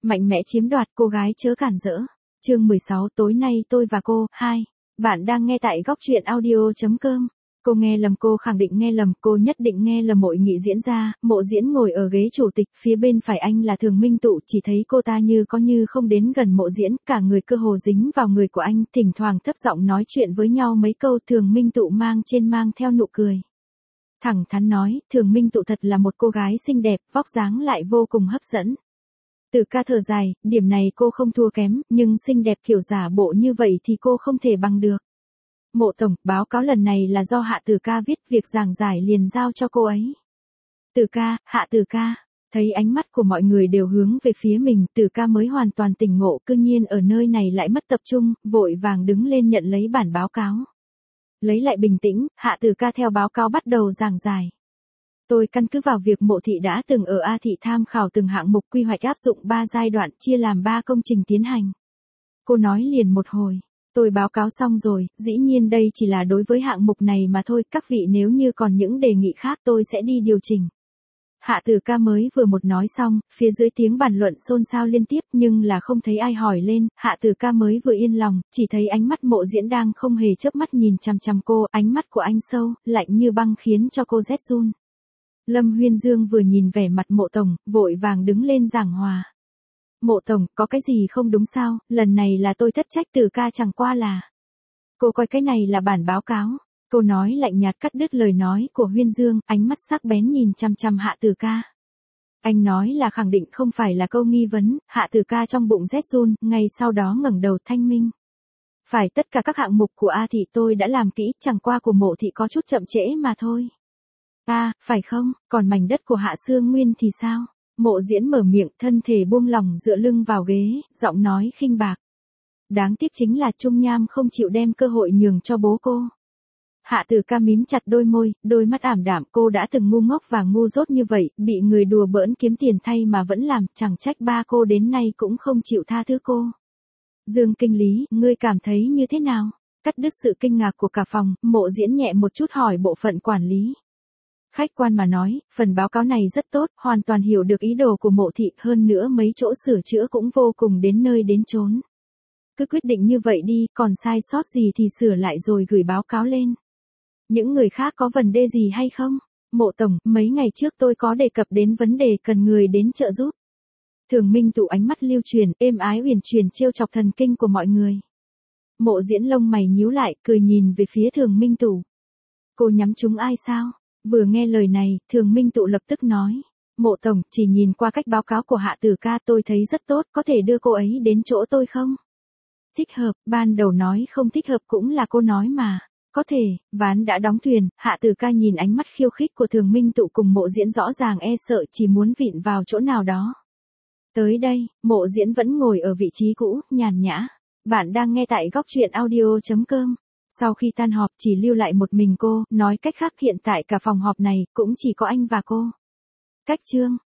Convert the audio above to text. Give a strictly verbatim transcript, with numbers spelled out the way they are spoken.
Mạnh mẽ chiếm đoạt, cô gái chớ cản rỡ. Chương mười sáu, tối nay tôi và cô, hai. Bạn đang nghe tại góc truyện audio chấm com. Cô nghe lầm, cô khẳng định nghe lầm, cô nhất định nghe lầm hội nghị diễn ra. Mộ Diễn ngồi ở ghế chủ tịch, phía bên phải anh là Thường Minh Tụ, chỉ thấy cô ta như có như không đến gần Mộ Diễn, cả người cơ hồ dính vào người của anh, thỉnh thoảng thấp giọng nói chuyện với nhau mấy câu. Thường Minh Tụ mang trên mang theo nụ cười. Thẳng thắn nói, Thường Minh Tụ thật là một cô gái xinh đẹp, vóc dáng lại vô cùng hấp dẫn. Từ ca thở dài, điểm này cô không thua kém, nhưng xinh đẹp kiểu giả bộ như vậy thì cô không thể bằng được. Mộ tổng, báo cáo lần này là do Hạ Từ ca viết, việc giảng giải liền giao cho cô ấy. Từ ca, Hạ Từ ca. Thấy ánh mắt của mọi người đều hướng về phía mình, Từ ca mới hoàn toàn tỉnh ngộ, cư nhiên ở nơi này lại mất tập trung, vội vàng đứng lên nhận lấy bản báo cáo. Lấy lại bình tĩnh, Hạ Từ ca theo báo cáo bắt đầu giảng giải. Tôi căn cứ vào việc Mộ thị đã từng ở A thị tham khảo từng hạng mục quy hoạch áp dụng ba giai đoạn, chia làm ba công trình tiến hành. Cô nói liền một hồi. Tôi báo cáo xong rồi, dĩ nhiên đây chỉ là đối với hạng mục này mà thôi, các vị nếu như còn những đề nghị khác tôi sẽ đi điều chỉnh. Hạ Từ ca mới vừa một nói xong, phía dưới tiếng bàn luận xôn xao liên tiếp nhưng là không thấy ai hỏi lên, Hạ Từ ca mới vừa yên lòng, chỉ thấy ánh mắt Mộ Diễn đang không hề chớp mắt nhìn chằm chằm cô, ánh mắt của anh sâu, lạnh như băng khiến cho cô rét run. Lâm Huyên Dương vừa nhìn vẻ mặt Mộ tổng, vội vàng đứng lên giảng hòa. Mộ tổng, có cái gì không đúng sao, lần này là tôi thất trách, Từ ca chẳng qua là. Cô coi cái này là bản báo cáo. Cô nói lạnh nhạt cắt đứt lời nói của Huyên Dương, ánh mắt sắc bén nhìn chằm chằm Hạ Từ ca. Anh nói là khẳng định không phải là câu nghi vấn, Hạ Từ ca trong bụng rét run, ngay sau đó ngẩng đầu thanh minh. Phải, tất cả các hạng mục của A thị tôi đã làm kỹ, chẳng qua của Mộ thị có chút chậm trễ mà thôi. À, phải không, còn mảnh đất của Hạ Sương Nguyên thì sao? Mộ Diễn mở miệng, thân thể buông lỏng dựa lưng vào ghế, giọng nói khinh bạc. Đáng tiếc chính là Trung Nham không chịu đem cơ hội nhường cho bố cô. Hạ Từ ca mím chặt đôi môi, đôi mắt ảm đạm, cô đã từng ngu ngốc và ngu dốt như vậy, bị người đùa bỡn kiếm tiền thay mà vẫn làm, chẳng trách ba cô đến nay cũng không chịu tha thứ cô. Dương Kinh Lý, ngươi cảm thấy như thế nào? Cắt đứt sự kinh ngạc của cả phòng, Mộ Diễn nhẹ một chút hỏi bộ phận quản lý. Khách quan mà nói, phần báo cáo này rất tốt, hoàn toàn hiểu được ý đồ của Mộ thị, hơn nữa mấy chỗ sửa chữa cũng vô cùng đến nơi đến chốn. Cứ quyết định như vậy đi, còn sai sót gì thì sửa lại rồi gửi báo cáo lên. Những người khác có vấn đề gì hay không? Mộ tổng, mấy ngày trước tôi có đề cập đến vấn đề cần người đến trợ giúp. Thường Minh Tụ ánh mắt lưu truyền, êm ái uyển chuyển trêu chọc thần kinh của mọi người. Mộ Diễn lông mày nhíu lại, cười nhìn về phía Thường Minh Tụ. Cô nhắm trúng ai sao? Vừa nghe lời này, Thường Minh Tụ lập tức nói. Mộ tổng, chỉ nhìn qua cách báo cáo của Hạ Từ ca tôi thấy rất tốt, có thể đưa cô ấy đến chỗ tôi không? Thích hợp, ban đầu nói không thích hợp cũng là cô nói mà. Có thể, ván đã đóng thuyền, Hạ Từ ca nhìn ánh mắt khiêu khích của Thường Minh Tụ cùng Mộ Diễn rõ ràng e sợ chỉ muốn vịn vào chỗ nào đó. Tới đây, Mộ Diễn vẫn ngồi ở vị trí cũ, nhàn nhã. Bạn đang nghe tại góc truyện audio chấm com. Sau khi tan họp chỉ lưu lại một mình cô, nói cách khác hiện tại cả phòng họp này cũng chỉ có anh và cô. Cách chương.